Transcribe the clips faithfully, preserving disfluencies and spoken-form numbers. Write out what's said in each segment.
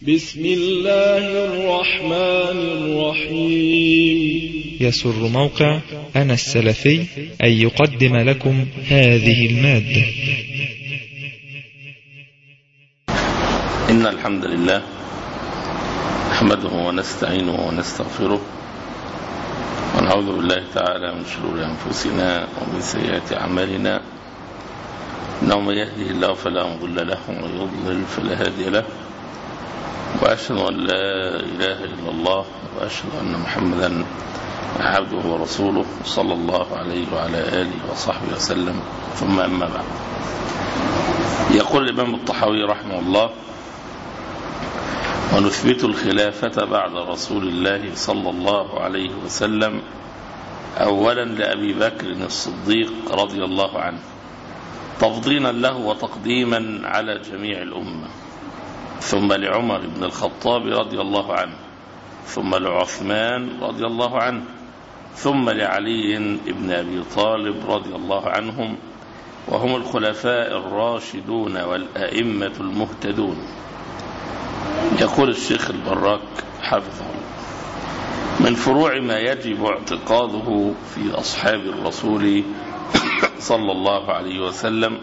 بسم الله الرحمن الرحيم. يسر موقع أنا السلفي أن يقدم لكم هذه المادة. إن الحمد لله نحمده ونستعينه ونستغفره ونعوذ بالله تعالى من شرور أنفسنا ومن سيئات أعمالنا، إنه من يهده الله فلا مضل له ومن يضلل فلا هادي له، وأشهد أن لا إله إلا الله وأشهد أن محمدا عبده ورسوله صلى الله عليه وعلى آله وصحبه وسلم، ثم أما بعد. يقول الإمام الطحاوي رحمه الله: ونثبت الخلافة بعد رسول الله صلى الله عليه وسلم أولا لأبي بكر الصديق رضي الله عنه، تفضيلا له وتقديما على جميع الأمة، ثم لعمر بن الخطاب رضي الله عنه، ثم لعثمان رضي الله عنه، ثم لعلي بن أبي طالب رضي الله عنهم، وهم الخلفاء الراشدون والأئمة المهتدون. يقول الشيخ البراك حفظه الله: من فروع ما يجب اعتقاده في أصحاب الرسول صلى الله عليه وسلم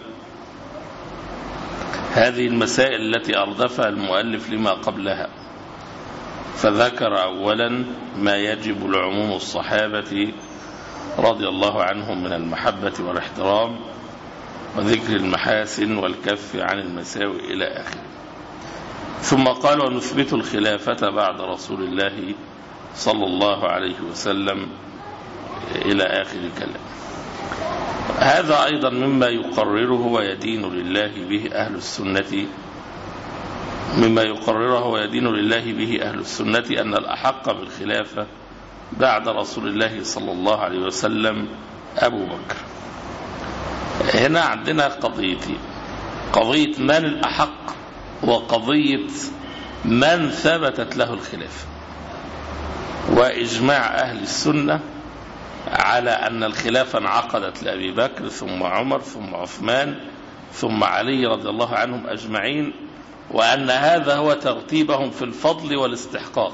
هذه المسائل التي أردفها المؤلف لما قبلها، فذكر أولا ما يجب لعموم الصحابة رضي الله عنهم من المحبة والاحترام وذكر المحاسن والكف عن المساوئ إلى آخره، ثم قال: ونثبت الخلافة بعد رسول الله صلى الله عليه وسلم إلى آخر الكلام. هذا أيضا مما يقرره ويدين لله به أهل السنة مما يقرره ويدين لله به أهل السنة أن الأحق بالخلافة بعد رسول الله صلى الله عليه وسلم أبو بكر. هنا عندنا قضيتين: قضية من الأحق وقضية من ثبتت له الخلافة. وإجماع أهل السنة على أن الخلافة انعقدت لأبي بكر ثم عمر ثم عثمان ثم علي رضي الله عنهم أجمعين، وأن هذا هو ترتيبهم في الفضل والاستحقاق.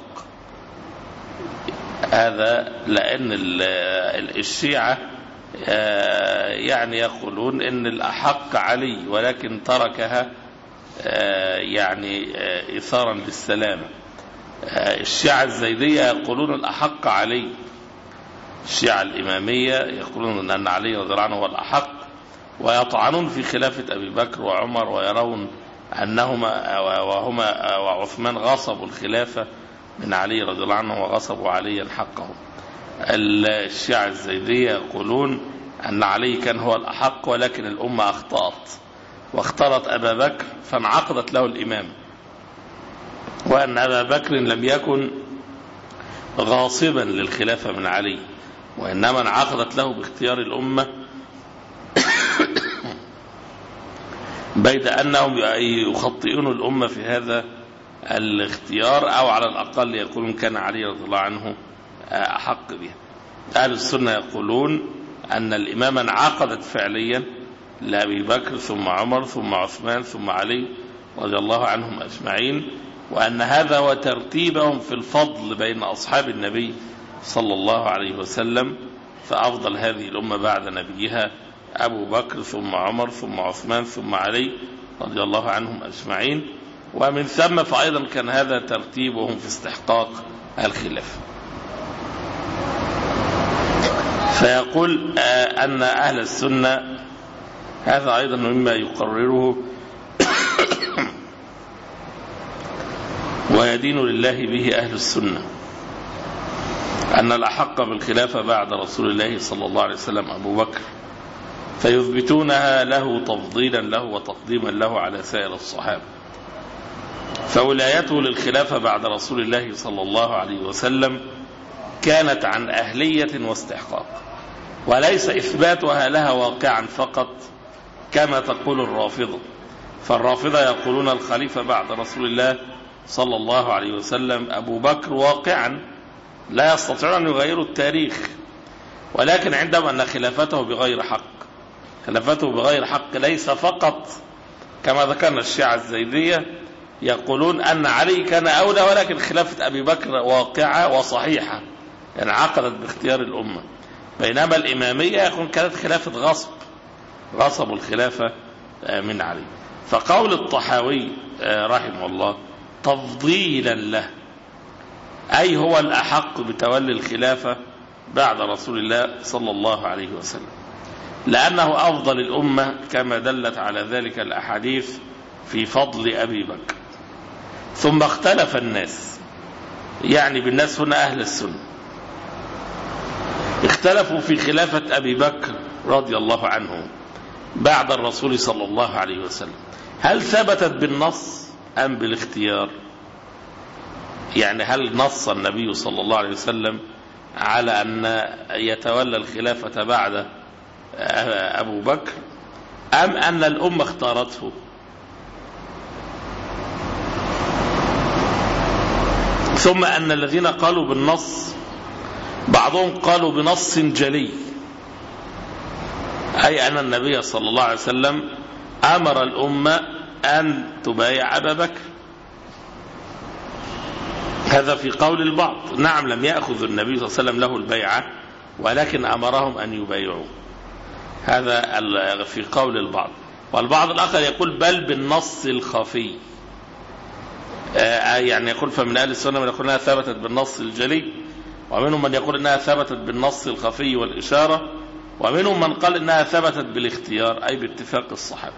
هذا لأن الشيعة يعني يقولون إن الأحق علي، ولكن تركها يعني إثارا للسلامة. الشيعة الزيدية يقولون الأحق علي، الشيعة الإمامية يقولون أن علي رضي الله عنه هو الأحق، ويطعنون في خلافة أبي بكر وعمر، ويرون أنهما وهما وعثمان غصبوا الخلافة من علي رضي الله عنه وغصبوا عليا حقه. الشيعة الزيدية يقولون أن علي كان هو الأحق، ولكن الأمة أخطأت واختارت أبا بكر فانعقدت له الإمام، وأن أبا بكر لم يكن غاصبا للخلافة من علي، وإنما انعقدت له باختيار الأمة، بيد أنهم يخطئون الأمة في هذا الاختيار، أو على الأقل يقولون كان علي رضي الله عنه أحق بها. أهل السنة يقولون أن الإمامة انعقدت فعليا لأبي بكر ثم عمر ثم عثمان ثم علي رضي الله عنهم أجمعين، وأن هذا هو ترتيبهم في الفضل بين أصحاب النبي صلى الله عليه وسلم، فأفضل هذه الأمة بعد نبيها أبو بكر ثم عمر ثم عثمان ثم علي رضي الله عنهم أجمعين، ومن ثم فأيضا كان هذا ترتيبهم في استحقاق الخلافة. فيقول أن أهل السنة هذا أيضا مما يقرره ويدين لله به أهل السنة أن الأحق بالخلافة بعد رسول الله صلى الله عليه وسلم أبو بكر، فيثبتونها له تفضيلا له وتقديما له على سائر الصحابة. فولايته للخلافة بعد رسول الله صلى الله عليه وسلم كانت عن أهلية واستحقاق، وليس إثباتها لها واقعا فقط كما تقول الرافضة. فالرافضة يقولون الخليفة بعد رسول الله صلى الله عليه وسلم أبو بكر واقعا، لا يستطيعون أن يغيروا التاريخ، ولكن عندما أن خلافته بغير حق. خلافته بغير حق ليس فقط كما ذكرنا الشيعة الزيدية يقولون أن علي كان أولى، ولكن خلافة أبي بكر واقعة وصحيحة يعني عقدت باختيار الأمة، بينما الإمامية يكون كانت خلافة غصب، غصبوا الخلافة من علي. فقول الطحاوي رحمه الله تفضيلا له، أي هو الأحق بتولي الخلافة بعد رسول الله صلى الله عليه وسلم، لأنه أفضل الأمة كما دلت على ذلك الأحاديث في فضل أبي بكر. ثم اختلف الناس، يعني بالناس هنا أهل السنة، اختلفوا في خلافة أبي بكر رضي الله عنه بعد الرسول صلى الله عليه وسلم، هل ثبتت بالنص أم بالاختيار؟ يعني هل نص النبي صلى الله عليه وسلم على أن يتولى الخلافة بعد أبو بكر، أم أن الأمة اختارته؟ ثم أن الذين قالوا بالنص بعضهم قالوا بنص جلي، أي أن النبي صلى الله عليه وسلم أمر الأمة أن تبايع أبا بكر، هذا في قول البعض. نعم لم يأخذ النبي صلى الله عليه وسلم له البيعة، ولكن أمرهم أن يبايعوا، هذا في قول البعض. والبعض الآخر يقول بل بالنص الخفي، يعني يقول فمن أهل السنة من يقول أنها ثبتت بالنص الجلي، ومنهم من يقول أنها ثبتت بالنص الخفي والإشارة، ومنهم من قال أنها ثبتت بالاختيار أي باتفاق الصحابة.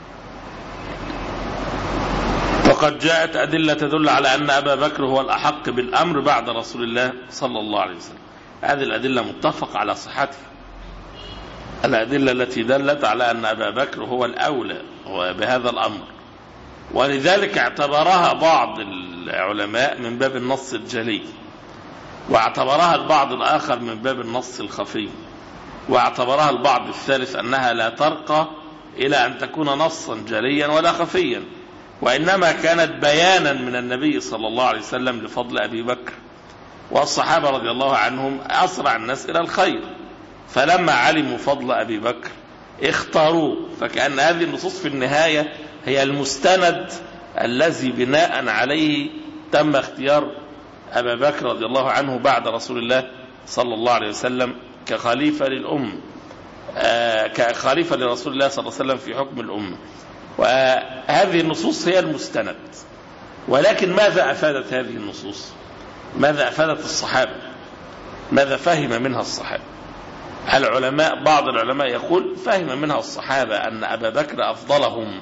وقد جاءت أدلة تدل على أن أبا بكر هو الأحق بالأمر بعد رسول الله صلى الله عليه وسلم، هذه الأدلة متفق على صحتها، الأدلة التي دلت على أن أبا بكر هو الأولى بهذا الأمر، ولذلك اعتبرها بعض العلماء من باب النص الجلي، واعتبرها البعض الآخر من باب النص الخفي، واعتبرها البعض الثالث أنها لا ترقى إلى أن تكون نصا جليا ولا خفيا، وإنما كانت بيانا من النبي صلى الله عليه وسلم لفضل أبي بكر، والصحابة رضي الله عنهم أسرع الناس إلى الخير، فلما علموا فضل أبي بكر اختاروه، فكأن هذه النصوص في النهاية هي المستند الذي بناء عليه تم اختيار أبا بكر رضي الله عنه بعد رسول الله صلى الله عليه وسلم كخليفة للأمة، آه كخليفة لرسول الله صلى الله عليه وسلم في حكم الأمة. وهذه النصوص هي المستند، ولكن ماذا أفادت هذه النصوص؟ ماذا أفادت الصحابة؟ ماذا فهم منها الصحابة؟ العلماء بعض العلماء يقول فهم منها الصحابة أن أبا بكر أفضلهم،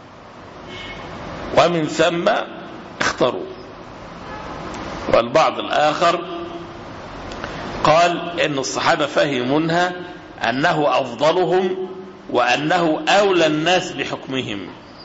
ومن ثم اختاروا. والبعض الآخر قال إن الصحابة فهموا منها أنه أفضلهم وأنه أولى الناس بحكمهم،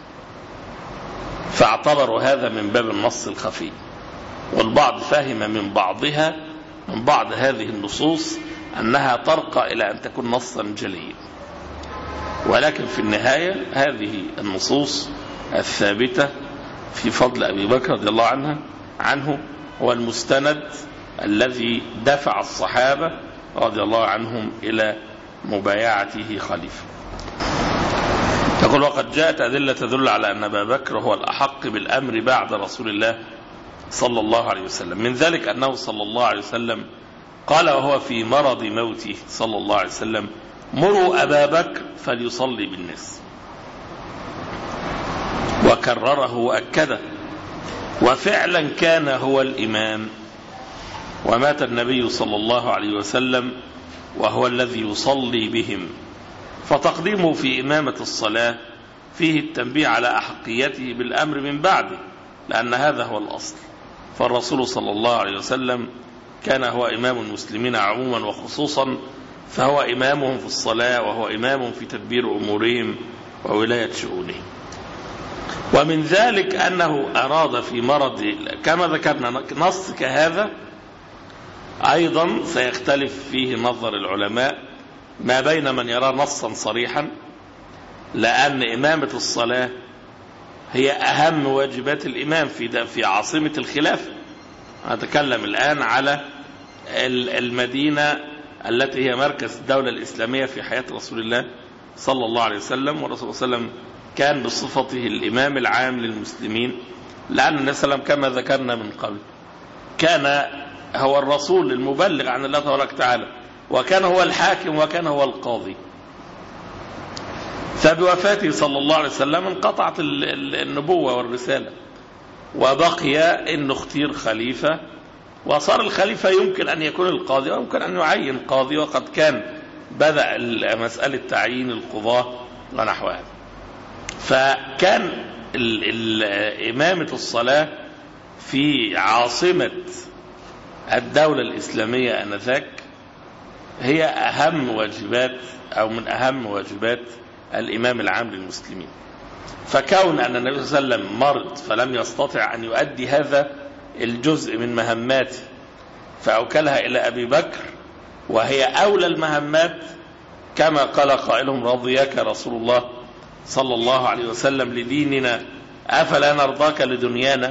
فاعتبروا هذا من باب النص الخفي. والبعض فهم من بعضها من بعض هذه النصوص أنها ترقى إلى أن تكون نصا جليا، ولكن في النهاية هذه النصوص الثابتة في فضل أبي بكر رضي الله عنه عنه هو المستند الذي دفع الصحابة رضي الله عنهم إلى مبايعته خليفة. يقول وقد جاءت أدلة تدل على أن أبا بكر هو الأحق بالأمر بعد رسول الله صلى الله عليه وسلم، من ذلك أنه صلى الله عليه وسلم قال وهو في مرض موته صلى الله عليه وسلم مروا أبا بكر فليصلي بالناس، وكرره وأكده، وفعلا كان هو الإمام، ومات النبي صلى الله عليه وسلم وهو الذي يصلي بهم، فتقديمه في إمامة الصلاة فيه التنبيه على أحقيته بالأمر من بعده، لأن هذا هو الأصل. فالرسول صلى الله عليه وسلم كان هو إمام المسلمين عموما وخصوصا، فهو إمامهم في الصلاة، وهو إمامهم في تدبير أمورهم وولاية شؤونهم. ومن ذلك أنه أراد في مرض، كما ذكرنا نص كهذا أيضا سيختلف فيه نظر العلماء ما بين من يرى نصا صريحا، لأن إمامة الصلاة هي أهم واجبات الإمام في في عاصمة الخلافة. أتكلم الآن على المدينة التي هي مركز الدولة الإسلامية في حياة رسول الله صلى الله عليه وسلم، والرسول صلى الله عليه وسلم كان بصفته الإمام العام للمسلمين، لأن النبي صلى الله عليه وسلم كما ذكرنا من قبل كان هو الرسول المبلغ عن الله تبارك وتعالى، وكان هو الحاكم وكان هو القاضي. فبوفاته صلى الله عليه وسلم انقطعت النبوة والرسالة، وبقي أن اختير خليفة، وصار الخليفة يمكن أن يكون القاضي ويمكن أن يعين قاضي، وقد كان بدأ مسألة تعيين القضاة ونحو هذا. فكان إمامة الصلاة في عاصمة الدولة الإسلامية آنذاك هي أهم واجبات أو من أهم واجبات الإمام العام للمسلمين. فكون أن النبي صلى الله عليه وسلم مرض فلم يستطع أن يؤدي هذا الجزء من مهماته فأوكلها إلى أبي بكر، وهي أولى المهمات كما قال قائلهم: رضيك رسول الله صلى الله عليه وسلم لديننا أفلا نرضاك لدنيانا.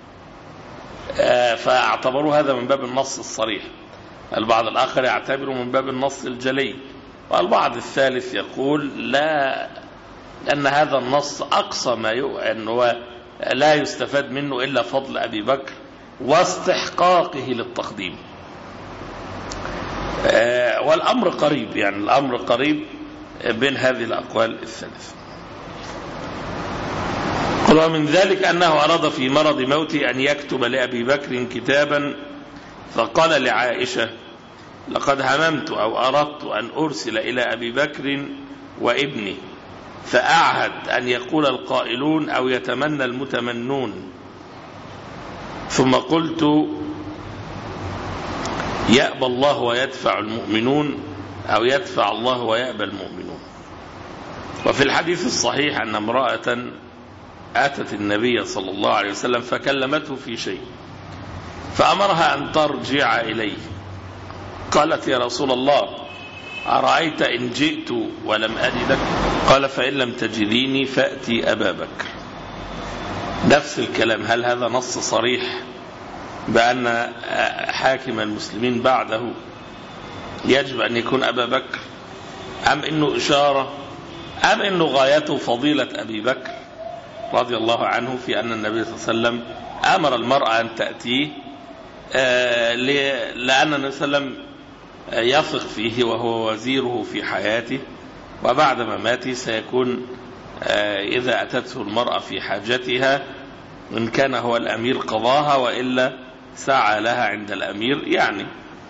فاعتبروا هذا من باب النص الصريح، البعض الآخر يعتبره من باب النص الجلي، والبعض الثالث يقول لا، أن هذا النص أقصى ما يؤ أنه لا يستفاد منه إلا فضل أبي بكر واستحقاقه للتقديم. والأمر قريب، يعني الأمر قريب بين هذه الأقوال الثلاث. ومن ذلك أنه أراد في مرض موته أن يكتب لأبي بكر كتابا، فقال لعائشة: لقد هممت أو أردت أن أرسل إلى أبي بكر وابنه فأعهد أن يقول القائلون أو يتمنى المتمنون، ثم قلت: يأبى الله ويدفع المؤمنون، أو يدفع الله ويأبى المؤمنون. وفي الحديث الصحيح أن امرأة أتت النبي صلى الله عليه وسلم فكلمته في شيء فأمرها أن ترجع إليه. قالت: يا رسول الله، أرأيت إن جئت ولم أجدك؟ قال: فإن لم تجديني فأتي أبا بكر. نفس الكلام. هل هذا نص صريح بأن حاكم المسلمين بعده يجب أن يكون أبا بكر، أم إنه إشارة، أم إنه غايته فضيلة أبي بكر رضي الله عنه في أن النبي صلى الله عليه وسلم أمر المرأة أن تأتيه لأن النبي صلى الله عليه وسلم يثق فيه وهو وزيره في حياته، وبعد مماته سيكون إذا أتته المرأة في حاجتها إن كان هو الأمير قضاها، وإلا سعى لها عند الأمير. يعني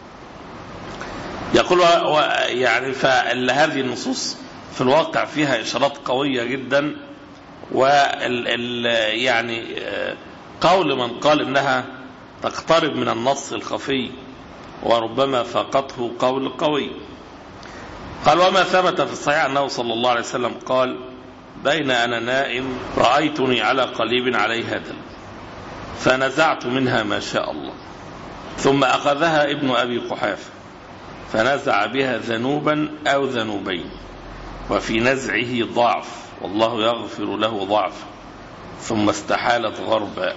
يقول يعني فهذه النصوص في الواقع فيها إشارات قوية جدا، وال يعني قول من قال إنها تقترب من النص الخفي وربما فاقته قول قوي. قال: وما ثبت في الصحيح أنه صلى الله عليه وسلم قال: بين أنا نائم رأيتني على قليب عليه هدل فنزعت منها ما شاء الله، ثم أخذها ابن أبي قحافة فنزع بها ذنوبا أو ذنوبين، وفي نزعه ضعف والله يغفر له ضعف، ثم استحالت غربا.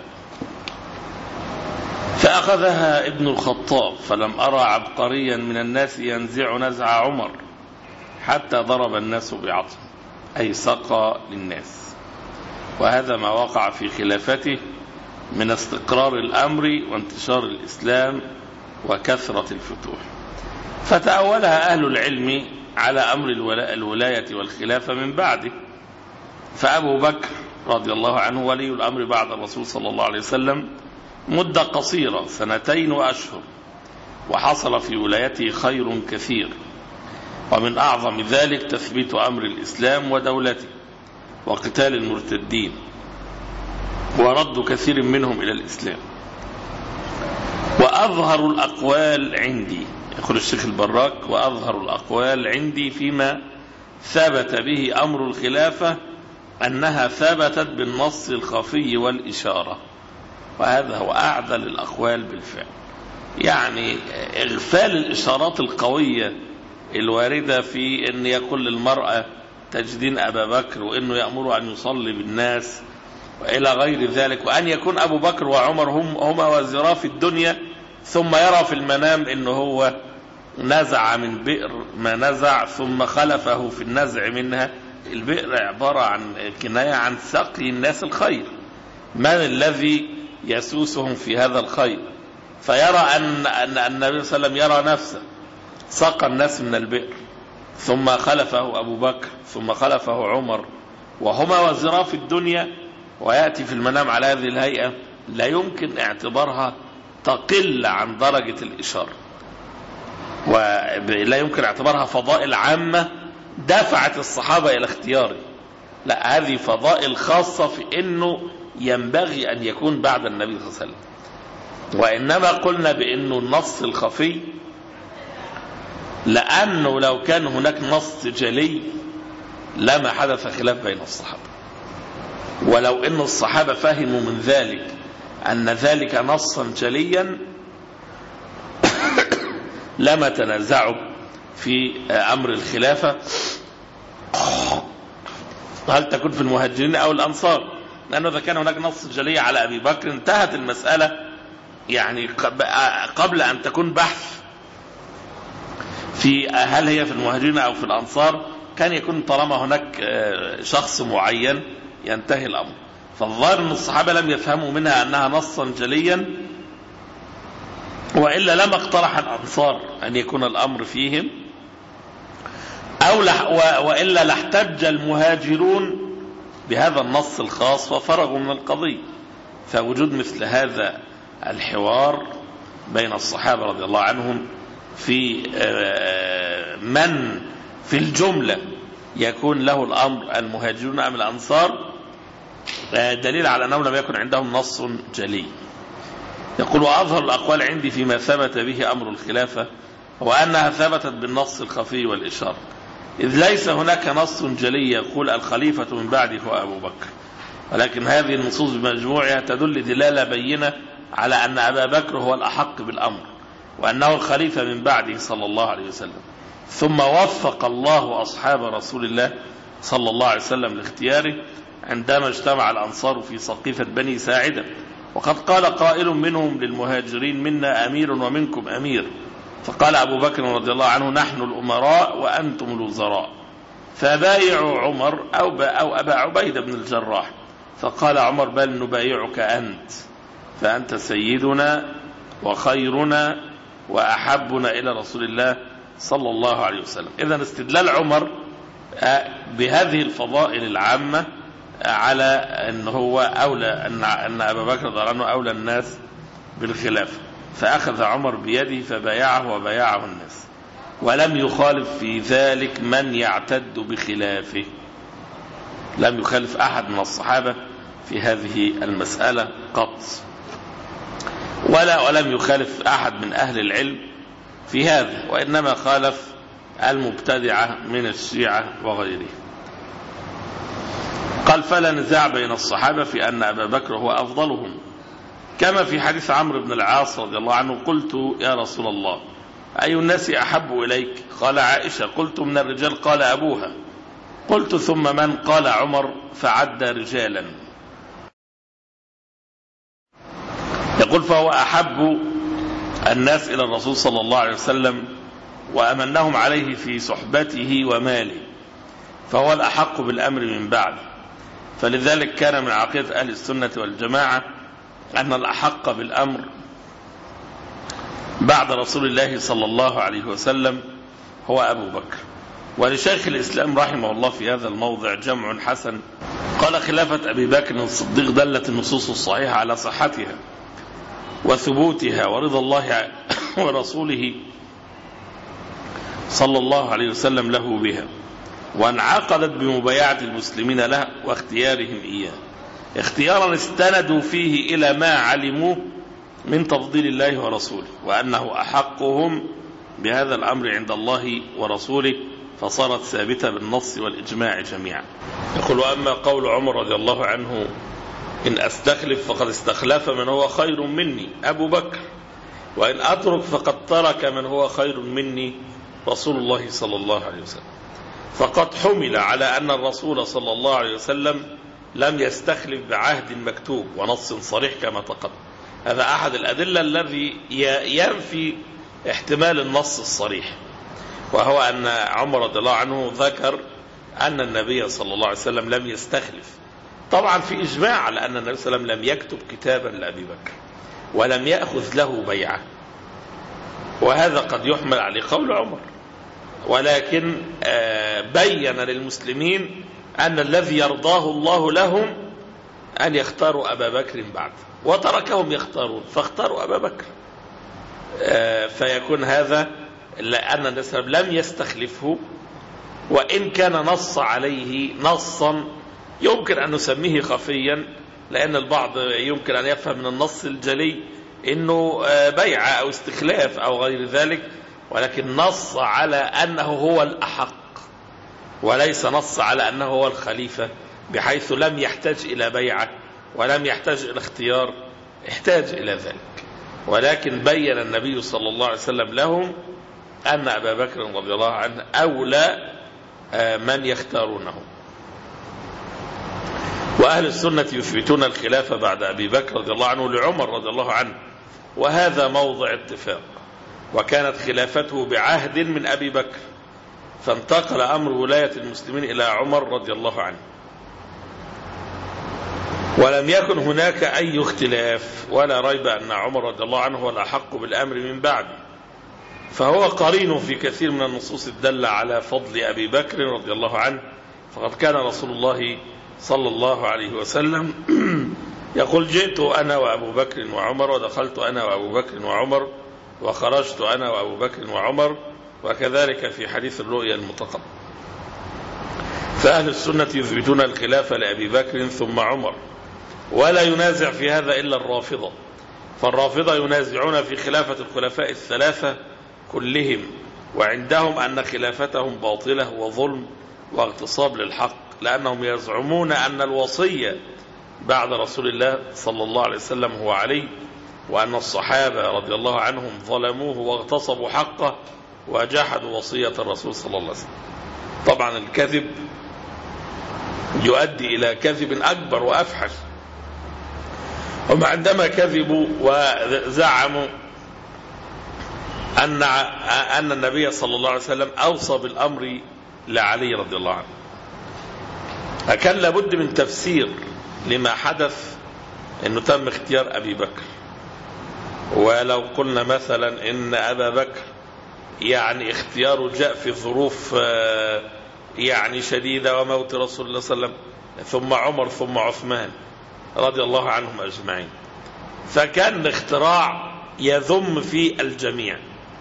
فأخذها ابن الخطاب فلم أرى عبقريا من الناس ينزع نزع عمر حتى ضرب الناس بعطم، أي سقى للناس. وهذا ما وقع في خلافته من استقرار الأمر وانتشار الإسلام وكثرة الفتوح. فتأولها أهل العلم على أمر الولاية والخلافة من بعده. فأبو بكر رضي الله عنه ولي الأمر بعد الرسول صلى الله عليه وسلم مدة قصيرة، سنتين وأشهر، وحصل في ولايته خير كثير، ومن أعظم ذلك تثبيت أمر الإسلام ودولته وقتال المرتدين ورد كثير منهم إلى الإسلام. وأظهر الأقوال عندي، يقول الشيخ البراك، وأظهر الأقوال عندي فيما ثبت به أمر الخلافة أنها ثبتت بالنص الخفي والإشارة، وهذا هو أعدل الأقوال بالفعل. يعني إغفال الإشارات القوية الواردة في أن يقول للمرأة تجدين أبا بكر، وأنه يأمر أن يصلي بالناس وإلى غير ذلك، وأن يكون أبو بكر وعمر هم هما وزيرا في الدنيا، ثم يرى في المنام أنه هو نزع من بئر ما نزع ثم خلفه في النزع منها. البئر عبارة عن كناية عن سقي الناس الخير، من الذي يسوسهم في هذا الخير؟ فيرى أن, أن النبي صلى الله عليه وسلم يرى نفسه سقى الناس من البئر، ثم خلفه أبو بكر، ثم خلفه عمر، وهما وزرا في الدنيا، ويأتي في المنام على هذه الهيئة، لا يمكن اعتبارها تقل عن درجة الإشارة، ولا يمكن اعتبارها فضائل عامة دفعت الصحابة إلى اختياره. لا، هذه فضائل خاصة في أنه ينبغي أن يكون بعد النبي صلى الله عليه وسلم. وإنما قلنا بأنه النص الخفي لأنه لو كان هناك نص جلي لما حدث خلاف بين الصحابة، ولو أن الصحابة فهموا من ذلك أن ذلك نصا جليا لما تنازعوا في أمر الخلافة هل تكون في المهاجرين أو الأنصار، لأنه إذا كان هناك نص جلي على أبي بكر انتهت المسألة، يعني قبل أن تكون بحث في هل هي في المهاجرين أو في الأنصار، كان يكون طالما هناك شخص معين ينتهي الأمر. فالظاهر أن الصحابة لم يفهموا منها أنها نصا جليا، وإلا لما اقترح الأنصار أن يكون الأمر فيهم، أو وإلا لاحتج المهاجرون بهذا النص الخاص وفرغوا من القضية. فوجود مثل هذا الحوار بين الصحابة رضي الله عنهم في من في الجملة يكون له الأمر المهاجرون أم الأنصار دليل على أنه لم يكن عندهم نص جلي. يقول: وأظهر الأقوال عندي فيما ثبت به أمر الخلافة هو أنها ثبتت بالنص الخفي والإشارة، إذ ليس هناك نص جلي يقول الخليفة من بعده هو أبو بكر، ولكن هذه النصوص بمجموعها تدل دلالة بينة على أن أبا بكر هو الأحق بالأمر، وأنه الخليفة من بعده صلى الله عليه وسلم. ثم وفق الله أصحاب رسول الله صلى الله عليه وسلم لاختياره عندما اجتمع الأنصار في سقيفة بني ساعدة، وقد قال قائل منهم للمهاجرين: منا أمير ومنكم أمير. فقال أبو بكر رضي الله عنه: نحن الأمراء وأنتم الوزراء. فبايعوا عمر أو, أو أبا عبيدة بن الجراح. فقال عمر: بل نبايعك أنت، فأنت سيدنا وخيرنا وأحبنا إلى رسول الله صلى الله عليه وسلم. إذن استدلال عمر بهذه الفضائل العامة على أن هو أولى، أن, أن أبا بكر رضي الله عنه أولى الناس بالخلافة، فأخذ عمر بيده فبايعه وبايعه الناس، ولم يخالف في ذلك من يعتد بخلافه، لم يخالف أحد من الصحابة في هذه المسألة قط، ولا ولم يخالف أحد من أهل العلم في هذا، وإنما خالف المبتدعة من الشيعة وغيره. قال: فلا نزاع بين الصحابة في أن أبا بكر هو أفضلهم، كما في حديث عمرو بن العاص رضي الله عنه: قلت يا رسول الله أي الناس أحب إليك؟ قال: عائشة. قلت: من الرجال؟ قال: أبوها. قلت: ثم من؟ قال: عمر. فعد رجالا. يقول: فهو أحب الناس إلى الرسول صلى الله عليه وسلم وأمنهم عليه في صحبته وماله، فهو الأحق بالأمر من بعد. فلذلك كان من عقيدة أهل السنة والجماعة أن الأحق بالأمر بعد رسول الله صلى الله عليه وسلم هو أبو بكر. ولشيخ الإسلام رحمه الله في هذا الموضع جمع حسن، قال: خلافة أبي بكر الصديق دلت النصوص الصحيحة على صحتها وثبوتها ورضا الله ورسوله صلى الله عليه وسلم له بها، وانعقدت بمبايعة المسلمين له واختيارهم إياه، اختيارا استندوا فيه إلى ما علموه من تفضيل الله ورسوله، وأنه أحقهم بهذا الأمر عند الله ورسوله، فصارت ثابتة بالنص والإجماع جميعا. يقول: وأما قول عمر رضي الله عنه: إن أستخلف فقد استخلف من هو خير مني أبو بكر، وإن أترك فقد ترك من هو خير مني رسول الله صلى الله عليه وسلم، فقد حمل على أن الرسول صلى الله عليه وسلم لم يستخلف بعهد مكتوب ونص صريح كما تقدم. هذا أحد الأدلة الذي ينفي احتمال النص الصريح، وهو أن عمر رضي الله عنه ذكر أن النبي صلى الله عليه وسلم لم يستخلف طبعا في إجماع، لأن النبي صلى الله عليه وسلم لم يكتب كتابا لأبي بكر ولم يأخذ له بيعة، وهذا قد يحمل عليه قول عمر، ولكن بين للمسلمين أن الذي يرضاه الله لهم أن يختاروا أبا بكر بعد، وتركهم يختارون فاختاروا أبا بكر. فيكون هذا لأن النبي صلى الله عليه وسلم لم يستخلفه، وإن كان نص عليه نصا يمكن أن نسميه خفيا، لأن البعض يمكن أن يفهم من النص الجلي إنه بيعة أو استخلاف أو غير ذلك، ولكن نص على أنه هو الأحق وليس نص على أنه هو الخليفة، بحيث لم يحتاج إلى بيعة ولم يحتاج إلى اختيار، احتاج إلى ذلك، ولكن بين النبي صلى الله عليه وسلم لهم أن أبا بكر رضي الله عنه أولى من يختارونه. وأهل السنة يثبتون الخلافة بعد أبي بكر رضي الله عنه لعمر رضي الله عنه، وهذا موضع اتفاق، وكانت خلافته بعهد من أبي بكر، فانتقل أمر ولاية المسلمين إلى عمر رضي الله عنه، ولم يكن هناك أي اختلاف، ولا ريب أن عمر رضي الله عنه هو الأحق بالأمر من بعده، فهو قرين في كثير من النصوص الدالة على فضل أبي بكر رضي الله عنه. فقد كان رسول الله صلى الله عليه وسلم يقول: جئت أنا وأبو بكر وعمر، ودخلت أنا وأبو بكر وعمر، وخرجت أنا وأبو بكر وعمر، وكذلك في حديث الرؤيا المتقدم. فأهل السنة يثبتون الخلافة لأبي بكر ثم عمر، ولا ينازع في هذا إلا الرافضة، فالرافضة ينازعون في خلافة الخلفاء الثلاثة كلهم، وعندهم أن خلافتهم باطلة وظلم واغتصاب للحق، لأنهم يزعمون أن الوصية بعد رسول الله صلى الله عليه وسلم هو علي، وأن الصحابة رضي الله عنهم ظلموه واغتصبوا حقه وجحدوا وصية الرسول صلى الله عليه وسلم. طبعا الكذب يؤدي إلى كذب أكبر وأفحش، هم عندما كذبوا وزعموا أن أن النبي صلى الله عليه وسلم أوصى بالأمر لعلي رضي الله عنه، فكان لابد من تفسير لما حدث أنه تم اختيار أبي بكر. ولو قلنا مثلا إن أبا بكر يعني اختياره جاء في ظروف يعني شديدة وموت رسول الله صلى الله عليه وسلم، ثم عمر ثم عثمان رضي الله عنهم أجمعين، فكان الاختراع يذم في الجميع.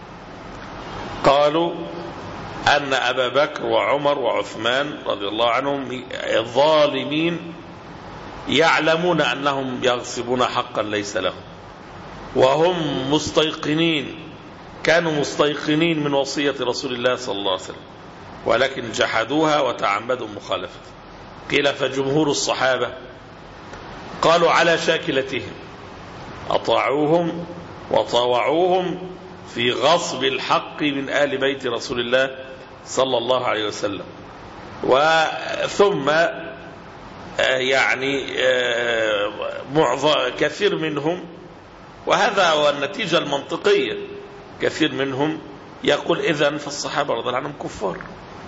قالوا أن أبا بكر وعمر وعثمان رضي الله عنهم ظالمين يعلمون أنهم يغصبون حقا ليس لهم، وهم مستيقنين كانوا مستيقنين من وصية رسول الله صلى الله عليه وسلم، ولكن جحدوها وتعمدوا مخالفة. قيل فجمهور الصحابة قالوا على شاكلتهم، أطاعوهم وطاوعوهم في غصب الحق من آل بيت رسول الله صلى الله عليه وسلم. وثم يعني معظم كثير منهم، وهذا هو النتيجة المنطقية، كثير منهم يقول إذن فالصحابة رضي الله عنهم كفار،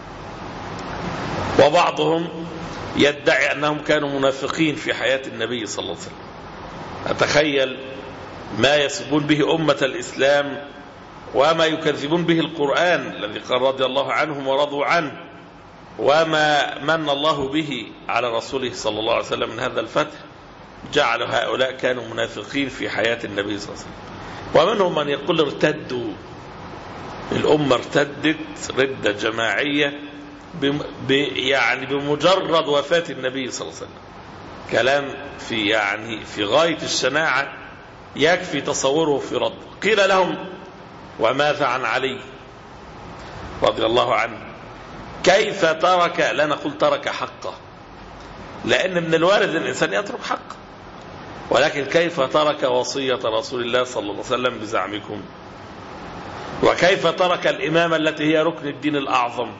وبعضهم يدعي أنهم كانوا منافقين في حياة النبي صلى الله عليه وسلم. أتخيل ما يسبون به أمة الإسلام وما يكذبون به القرآن الذي قال رضي الله عنهم ورضوا عنه، وما من الله به على رسوله صلى الله عليه وسلم من هذا الفتح، جعل هؤلاء كانوا منافقين في حياة النبي صلى الله عليه وسلم. ومنهم من يقول ارتدوا، الأمة ارتدت ردة جماعية يعني بمجرد وفاة النبي صلى الله عليه وسلم. كلام في يعني في غاية الشناعة، يكفي تصوره في رد. قيل لهم وماذا عن علي رضي الله عنه؟ كيف ترك، لا نقول ترك حقه، لأن من الوارد الإنسان يترك حقه، ولكن كيف ترك وصية رسول الله صلى الله عليه وسلم بزعمكم؟ وكيف ترك الإمامة التي هي ركن الدين الأعظم؟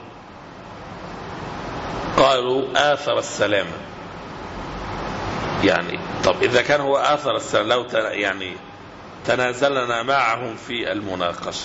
قالوا آثر السلامة. يعني طب إذا كان هو آثر السلامة، لو يعني تنازلنا معهم في المناقشة،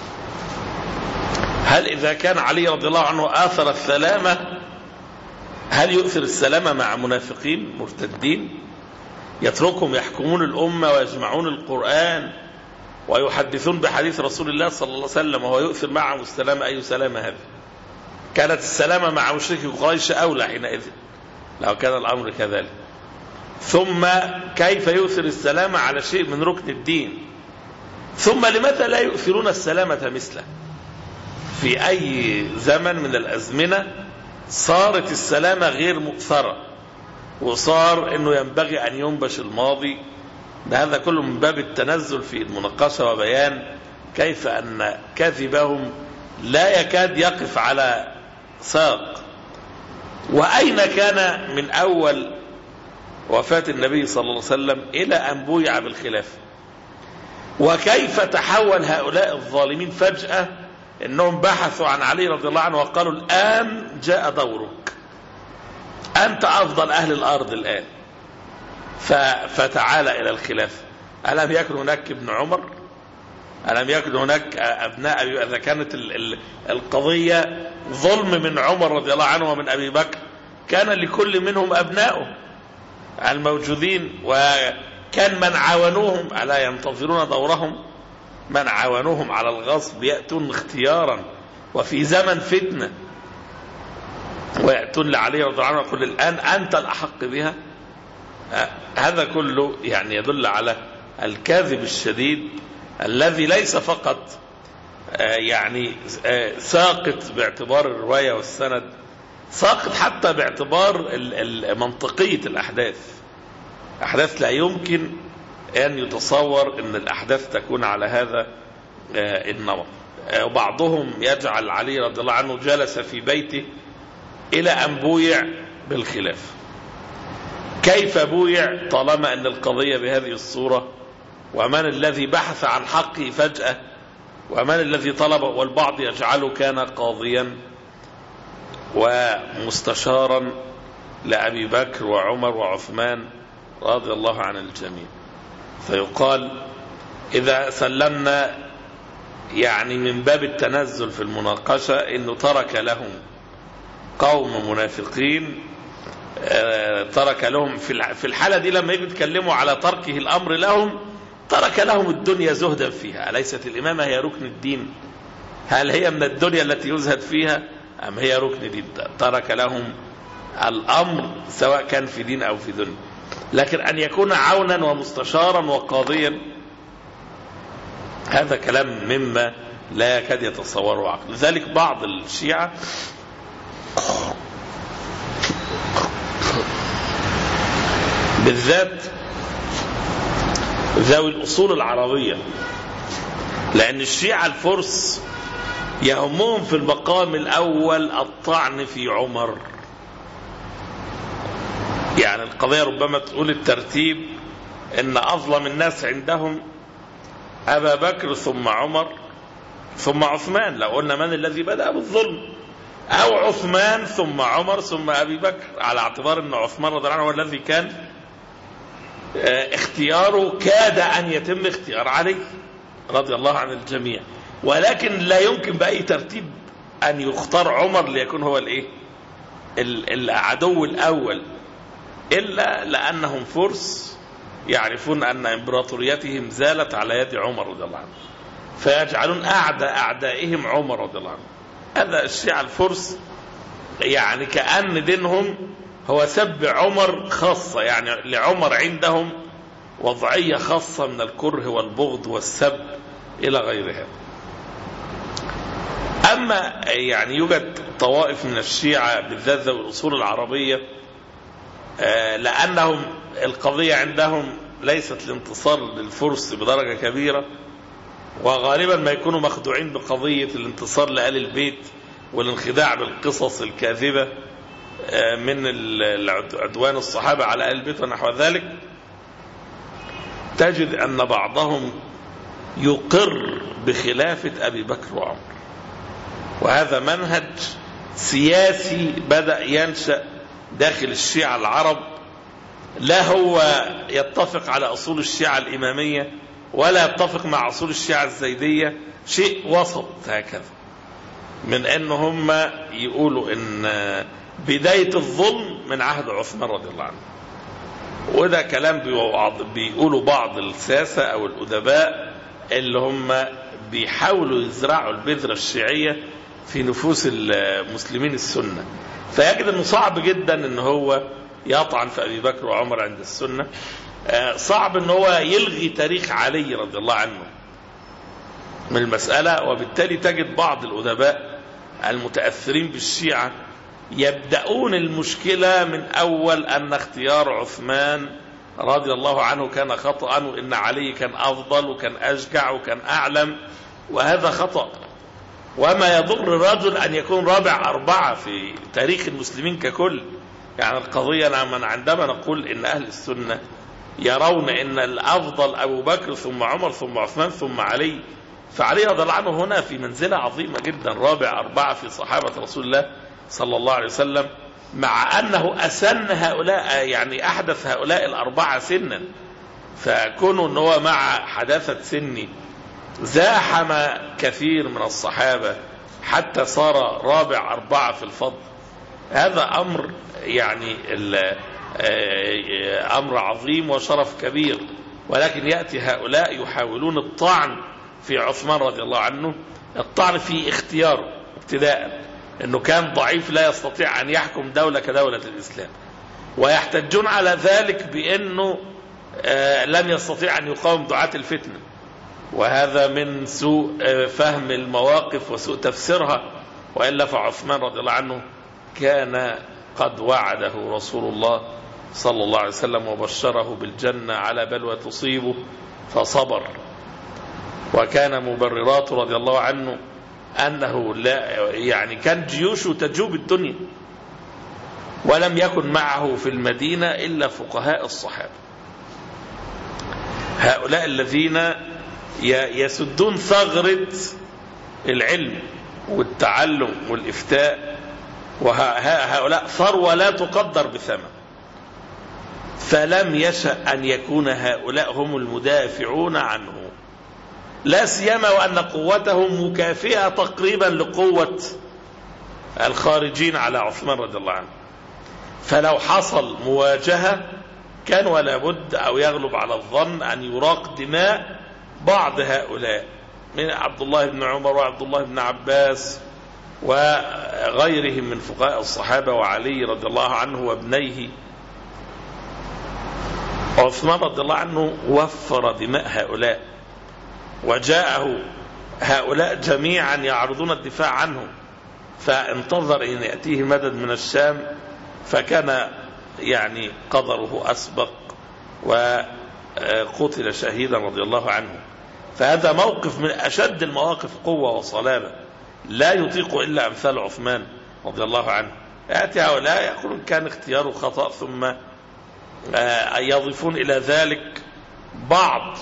هل إذا كان علي رضي الله عنه آثر السلامة، هل يؤثر السلامة مع منافقين مرتدين يتركهم يحكمون الأمة ويجمعون القرآن ويحدثون بحديث رسول الله صلى الله عليه وسلم وهو يؤثر معهم السلامة؟ أي سلامة هذه؟ كانت السلامة مع مشركي قريش أولى حينئذ لو كان الأمر كذلك. ثم كيف يؤثر السلامة على شيء من ركن الدين؟ ثم لماذا لا يؤثرون السلامة مثله؟ في أي زمن من الأزمنة صارت السلامة غير مؤثرة وصار أنه ينبغي أن ينبش الماضي. هذا كله من باب التنزل في المناقشة وبيان كيف أن كذبهم لا يكاد يقف على ساق. وأين كان من أول وفاة النبي صلى الله عليه وسلم إلى أن بويع بالخلافة؟ وكيف تحول هؤلاء الظالمين فجأة إنهم بحثوا عن علي رضي الله عنه وقالوا الآن جاء دورك، أنت أفضل أهل الأرض الآن فتعالى إلى الخلافة. ألم يكن هناك ابن عمر؟ ألم يكن هناك أبناء؟ إذا كانت القضية ظلم من عمر رضي الله عنه ومن أبي بكر كان لكل منهم أبناؤه الموجودين، وكان من عاونوهم ألا ينتظرون دورهم؟ من عاونوهم على الغصب يأتون اختيارا وفي زمن فتنة ويأتون لعلي رضي الله عنه ويقول الآن أنت الأحق بها. هذا كله يعني يدل على الكاذب الشديد الذي ليس فقط يعني ساقط باعتبار الرواية والسند، ساقط حتى باعتبار منطقية الأحداث. أحداث لا يمكن أن يتصور أن الأحداث تكون على هذا النمط. وبعضهم يجعل علي رضي الله عنه جلس في بيته إلى أن بويع بالخلاف. كيف بويع طالما أن القضية بهذه الصورة؟ ومن الذي بحث عن حقه فجأة؟ ومن الذي طلب؟ والبعض يجعله كان قاضيا ومستشارا لأبي بكر وعمر وعثمان رضي الله عن الجميع. فيقال إذا سلمنا يعني من باب التنزل في المناقشة إنه ترك لهم قوم منافقين، ترك لهم في الحالة دي لما يجوا يتكلموا على تركه الأمر لهم ترك لهم الدنيا زهدا فيها. أليست الإمامة هي ركن الدين؟ هل هي من الدنيا التي يزهد فيها أم هي ركن الدين؟ ترك لهم الأمر سواء كان في دين أو في دنيا. لكن أن يكون عونا ومستشارا وقاضيا هذا كلام مما لا يكاد يتصوره عقل. لذلك بعض الشيعة بالذات ذوي الأصول العربية، لأن الشيعة الفرس يهمهم في المقام الأول الطعن في عمر. يعني القضية ربما تقول الترتيب إن أظلم الناس عندهم أبا بكر ثم عمر ثم عثمان، لو قلنا من الذي بدأ بالظلم، أو عثمان ثم عمر ثم أبي بكر، على اعتبار أن عثمان رضي الله عنه هو الذي كان اختياره كاد أن يتم اختيار علي رضي الله عن الجميع. ولكن لا يمكن بأي ترتيب أن يختار عمر ليكون هو الإيه العدو الأول، إلا لأنهم فرس يعرفون أن إمبراطوريتهم زالت على يد عمر رضي الله عنه، فيجعلون أعدى أعدائهم عمر رضي الله عنه. هذا الشيعة الفرس يعني كأن دينهم هو سب عمر خاصة، يعني لعمر عندهم وضعية خاصة من الكره والبغض والسب إلى غيرها. أما يعني يوجد طوائف من الشيعة بالذات ذوي الأصول العربية لأنهم القضية عندهم ليست الانتصار للفرس بدرجة كبيرة، وغالبا ما يكونوا مخدوعين بقضية الانتصار لآل البيت والانخداع بالقصص الكاذبة من عدوان الصحابة على آل البيت ونحو ذلك. تجد أن بعضهم يقر بخلافة أبي بكر وعمر، وهذا منهج سياسي بدأ ينشأ داخل الشيعة العرب، لا هو يتفق على أصول الشيعة الإمامية ولا يتفق مع أصول الشيعة الزيدية، شيء وسط هكذا، من أن هم يقولوا إن بداية الظلم من عهد عثمان رضي الله عنه. وده كلام بيقولوا بعض الساسة أو الأدباء اللي هم بيحاولوا يزرعوا البذرة الشيعية في نفوس المسلمين السنة، فيجد أنه صعب جدا أنه هو يطعن في أبي بكر وعمر عند السنة، صعب أنه هو يلغي تاريخ علي رضي الله عنه من المسألة. وبالتالي تجد بعض الأدباء المتأثرين بالشيعة يبدأون المشكلة من أول أن اختيار عثمان رضي الله عنه كان خطأ، وإن علي كان أفضل وكان أشجع وكان أعلم، وهذا خطأ. وما يضر الرجل أن يكون رابع أربعة في تاريخ المسلمين ككل. يعني القضية عندما نقول إن أهل السنة يرون إن الأفضل أبو بكر ثم عمر ثم عثمان ثم علي، فعلي رضي الله عنه هنا في منزلة عظيمة جدا، رابع أربعة في صحابة رسول الله صلى الله عليه وسلم، مع أنه أسن هؤلاء، يعني أحدث هؤلاء الأربعة سنا. فكونه أنه مع حداثة سني زاحم كثير من الصحابة حتى صار رابع أربعة في الفضل، هذا أمر يعني أمر عظيم وشرف كبير. ولكن يأتي هؤلاء يحاولون الطعن في عثمان رضي الله عنه، الطعن في اختياره ابتداء، أنه كان ضعيف لا يستطيع أن يحكم دولة كدولة الإسلام، ويحتجون على ذلك بأنه لم يستطيع أن يقاوم دعاة الفتنة. وهذا من سوء فهم المواقف وسوء تفسيرها، وإلا فعثمان رضي الله عنه كان قد وعده رسول الله صلى الله عليه وسلم وبشره بالجنة على بلوى تصيبه فصبر. وكان مبرراته رضي الله عنه أنه لا يعني كان جيوشه تجوب الدنيا، ولم يكن معه في المدينة إلا فقهاء الصحابة، هؤلاء الذين يسدون ثغرة العلم والتعلم والإفتاء، وهؤلاء ثروة لا تقدر بثمن. فلم يشأ أن يكون هؤلاء هم المدافعون عنه، لا سيما وأن قوتهم مكافئة تقريبا لقوة الخارجين على عثمان رضي الله عنه. فلو حصل مواجهة كان ولا بد أو يغلب على الظن أن يراق دماء بعض هؤلاء من عبد الله بن عمر وعبد الله بن عباس وغيرهم من فقهاء الصحابة وعلي رضي الله عنه وابنيه. عثمان رضي الله عنه وفر دماء هؤلاء، وجاءه هؤلاء جميعا يعرضون الدفاع عنه، فانتظر أن يأتيه مدد من الشام، فكان يعني قدره أسبق وقتل شهيدا رضي الله عنه. فهذا موقف من أشد المواقف قوة وصلابة، لا يطيق إلا أمثال عثمان رضي الله عنه. يأتي هؤلاء يقولون كان اختياره خطأ، ثم يضيفون إلى ذلك بعض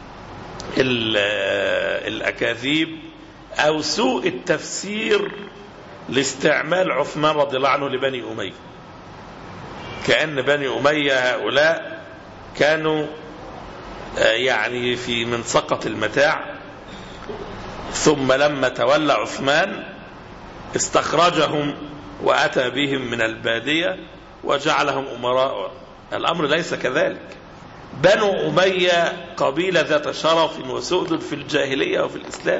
الأكاذيب أو سوء التفسير لاستعمال عثمان رضي الله عنه لبني أمية، كأن بني أمية هؤلاء كانوا يعني في منطقة المتاع، ثم لما تولى عثمان استخرجهم وأتى بهم من البادية وجعلهم أمراء. الأمر ليس كذلك. بنو أمية قبيلة ذات شرف وسؤدد في الجاهلية وفي الإسلام،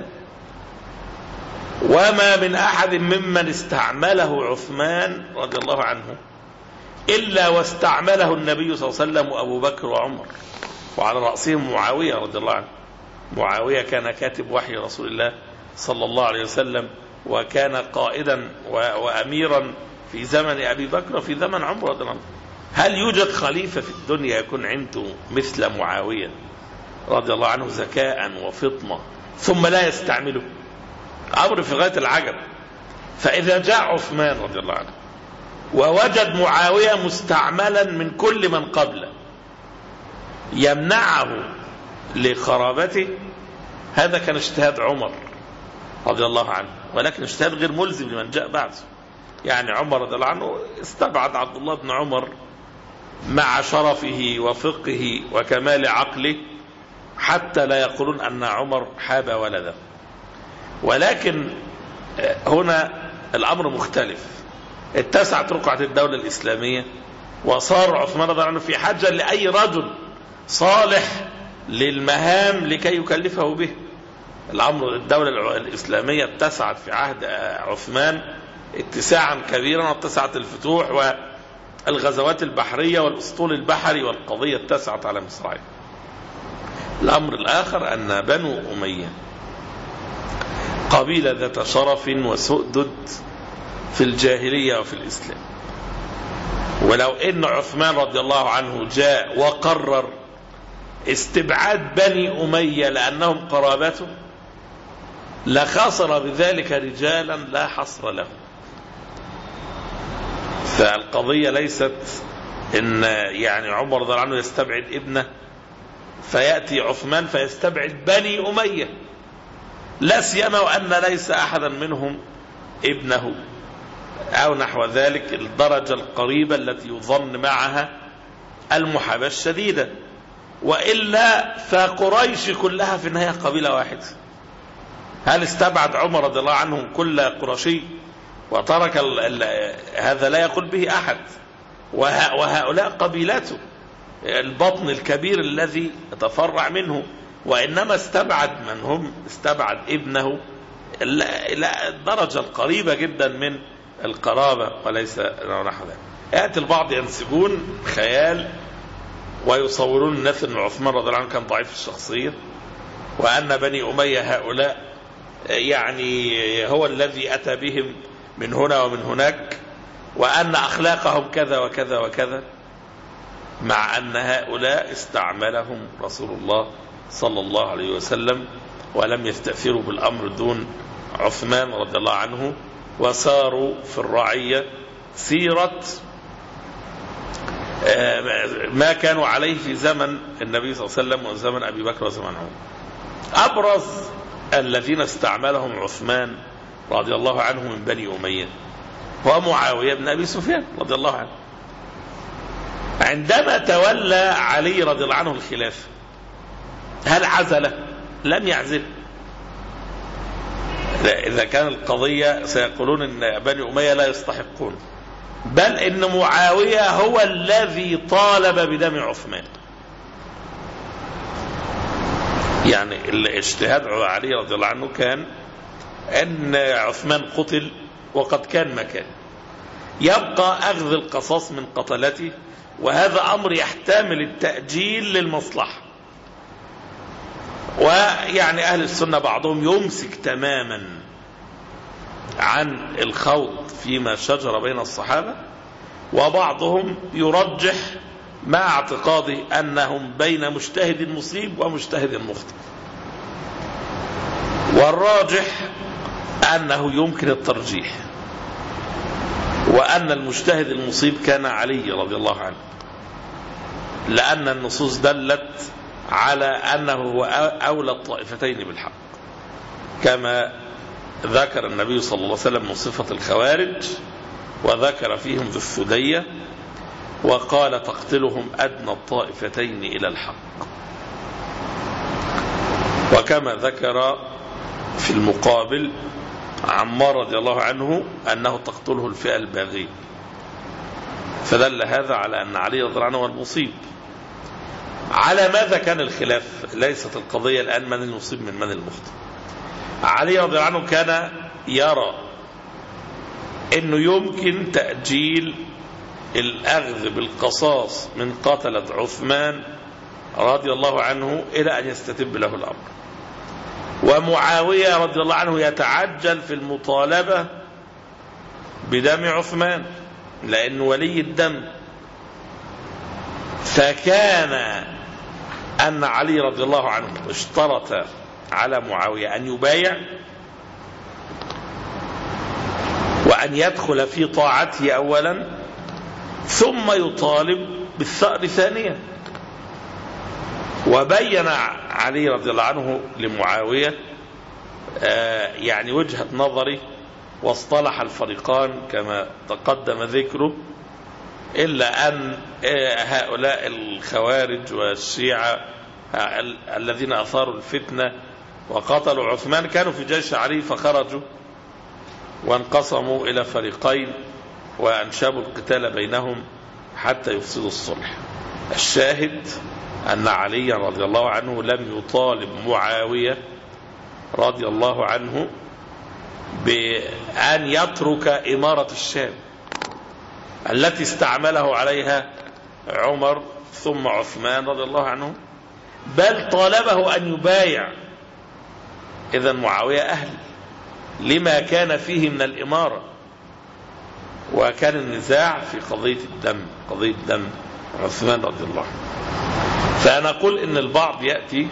وما من أحد ممن استعمله عثمان رضي الله عنه إلا واستعمله النبي صلى الله عليه وسلم وأبو بكر وعمر، وعلى رأسهم معاوية رضي الله عنه. معاوية كان كاتب وحي رسول الله صلى الله عليه وسلم، وكان قائدا وأميرا في زمن أبي بكر وفي زمن عمر رضي الله عنه. هل يوجد خليفة في الدنيا يكون عنده مثل معاوية رضي الله عنه ذكاء وفطنة ثم لا يستعمله؟ أمر في غاية العجب. فإذا جاء عثمان رضي الله عنه ووجد معاوية مستعملا من كل من قبله يمنعه لقرابته، هذا كان اجتهاد عمر رضي الله عنه، ولكن اجتهاد غير ملزم لمن جاء بعده. يعني عمر رضي الله عنه استبعد عبد الله بن عمر مع شرفه وفقه وكمال عقله حتى لا يقولون أن عمر حاب ولده. ولكن هنا الأمر مختلف. اتسعت رقعة الدولة الإسلامية، وصار عثمان رضي الله عنه في حاجة لأي رجل صالح للمهام لكي يكلفه به. الأمر الدولة الإسلامية اتسعت في عهد عثمان اتساعا كبيرا، واتسعت الفتوح والغزوات البحرية والأسطول البحري، والقضية اتسعت على مصراعيه. الأمر الآخر أن بنو أمية قبيلة ذات شرف وسؤدد في الجاهلية وفي الإسلام، ولو إن عثمان رضي الله عنه جاء وقرر استبعاد بني أمية لأنهم قرابته لخسر بذلك رجالا لا حصر لهم. فالقضية ليست إن يعني عمر رضي الله عنه يستبعد ابنه فيأتي عثمان فيستبعد بني أمية، لا سيما وأن ليس أحدا منهم ابنه أو نحو ذلك، الدرجة القريبة التي يظن معها المحاباة الشديدة. وإلا فقريش كلها في النهاية قبيلة واحدة. هل استبعد عمر رضي الله عنه كل قرشي وترك ال ال هذا لا يقول به أحد، وه وهؤلاء قبيلته البطن الكبير الذي يتفرع منه، وإنما استبعد من هم استبعد ابنه إلى الدرجة القريبة جدا من القرابة وليس نحو ذلك. يأتي البعض ينسجون خيال ويصورون الناس أن عثمان رضي الله عنه كان ضعيف الشخصية، وأن بني أمية هؤلاء يعني هو الذي أتى بهم من هنا ومن هناك، وأن أخلاقهم كذا وكذا وكذا، مع أن هؤلاء استعملهم رسول الله صلى الله عليه وسلم ولم يستأثروا بالأمر دون عثمان رضي الله عنه، وساروا في الرعية سيرة ما كانوا عليه في زمن النبي صلى الله عليه وسلم وزمن أبي بكر وزمن عمر. أبرز الذين استعملهم عثمان رضي الله عنه من بني أمية هو معاوية بن أبي سفيان رضي الله عنه. عندما تولى علي رضي الله عنه الخلافة هل عزله؟ لم يعزل. إذا كان القضية سيقولون إن بني أمية لا يستحقون، بل إن معاوية هو الذي طالب بدم عثمان. يعني الاجتهاد علي رضي الله عنه كان أن عثمان قتل وقد كان مكان، يبقى أخذ القصاص من قتلته، وهذا أمر يحتمل التأجيل للمصلحة. ويعني أهل السنة بعضهم يمسك تماما عن الخوض فيما شجر بين الصحابة، وبعضهم يرجح مع اعتقاده أنهم بين مجتهد مصيب ومجتهد مخطئ، والراجح أنه يمكن الترجيح، وأن المجتهد المصيب كان علي رضي الله عنه، لأن النصوص دلت على أنه هو أولى الطائفتين بالحق، كما ذكر النبي صلى الله عليه وسلم من صفة الخوارج، وذكر فيهم ذو الثدية وقال تقتلهم أدنى الطائفتين إلى الحق. وكما ذكر في المقابل عمار رضي الله عنه أنه تقتله الفئة الباغية، فدل هذا على أن علي رضي الله عنه هو المصيب. على ماذا كان الخلاف؟ ليست القضية الآن من المصيب من من المخطئ. علي رضي الله عنه كان يرى أنه يمكن تأجيل الأخذ بالقصاص من قتلة عثمان رضي الله عنه إلى أن يستتب له الأمر، ومعاوية رضي الله عنه يتعجل في المطالبة بدم عثمان لأنه ولي الدم. فكان أن علي رضي الله عنه اشترط على معاوية أن يبايع وأن يدخل في طاعته أولا، ثم يطالب بالثأر ثانيا. وبين علي رضي الله عنه لمعاوية يعني وجهة نظري، واصطلح الفريقان كما تقدم ذكره، إلا أن هؤلاء الخوارج والشيعة الذين أثاروا الفتنة وقتلوا عثمان كانوا في جيش علي، فخرجوا وانقسموا إلى فريقين، وأنشبوا القتال بينهم حتى يفسدوا الصلح. الشاهد أن علي رضي الله عنه لم يطالب معاوية رضي الله عنه بأن يترك إمارة الشام التي استعمله عليها عمر ثم عثمان رضي الله عنه، بل طالبه أن يبايع. إذن معاوية أهل لما كان فيه من الإمارة، وكان النزاع في قضية الدم، قضية دم عثمان رضي الله عنه. فأنا أقول إن البعض يأتي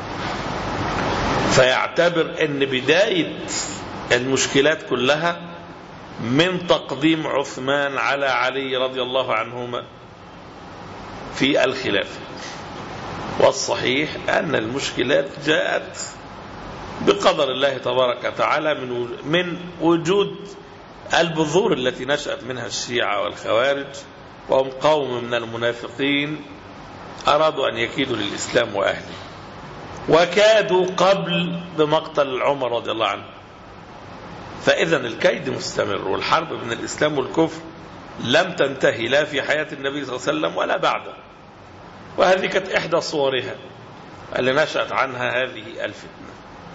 فيعتبر أن بداية المشكلات كلها من تقديم عثمان على علي رضي الله عنهما في الخلافة، والصحيح أن المشكلات جاءت بقدر الله تبارك وتعالى من من وجود البذور التي نشأت منها الشيعة والخوارج، وهم قوم من المنافقين أرادوا أن يكيدوا للإسلام وأهله، وكادوا قبل بمقتل عمر رضي الله عنه. فإذا الكيد مستمر، والحرب بين الإسلام والكفر لم تنتهي لا في حياة النبي صلى الله عليه وسلم ولا بعده، وهذه كانت إحدى صورها اللي نشأت عنها هذه الفتنة.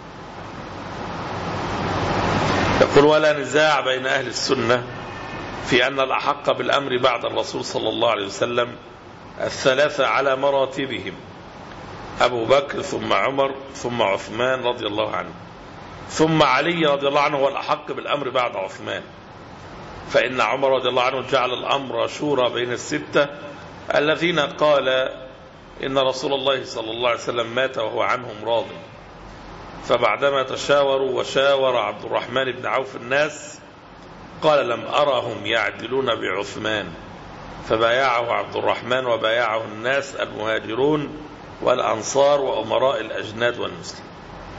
يقول: ولا نزاع بين أهل السنة في أن الأحق بالأمر بعد الرسول صلى الله عليه وسلم الثلاثة على مراتبهم: أبو بكر ثم عمر ثم عثمان رضي الله عنه، ثم علي رضي الله عنه هو الأحق بالأمر بعد عثمان، فإن عمر رضي الله عنه جعل الأمر شورى بين الستة الذين قال إن رسول الله صلى الله عليه وسلم مات وهو عنهم راض. فبعدما تشاوروا وشاور عبد الرحمن بن عوف الناس قال: لم أرهم يعدلون بعثمان، فبايعه عبد الرحمن وبايعه الناس المهاجرون والأنصار وأمراء الأجناد والمسلمين.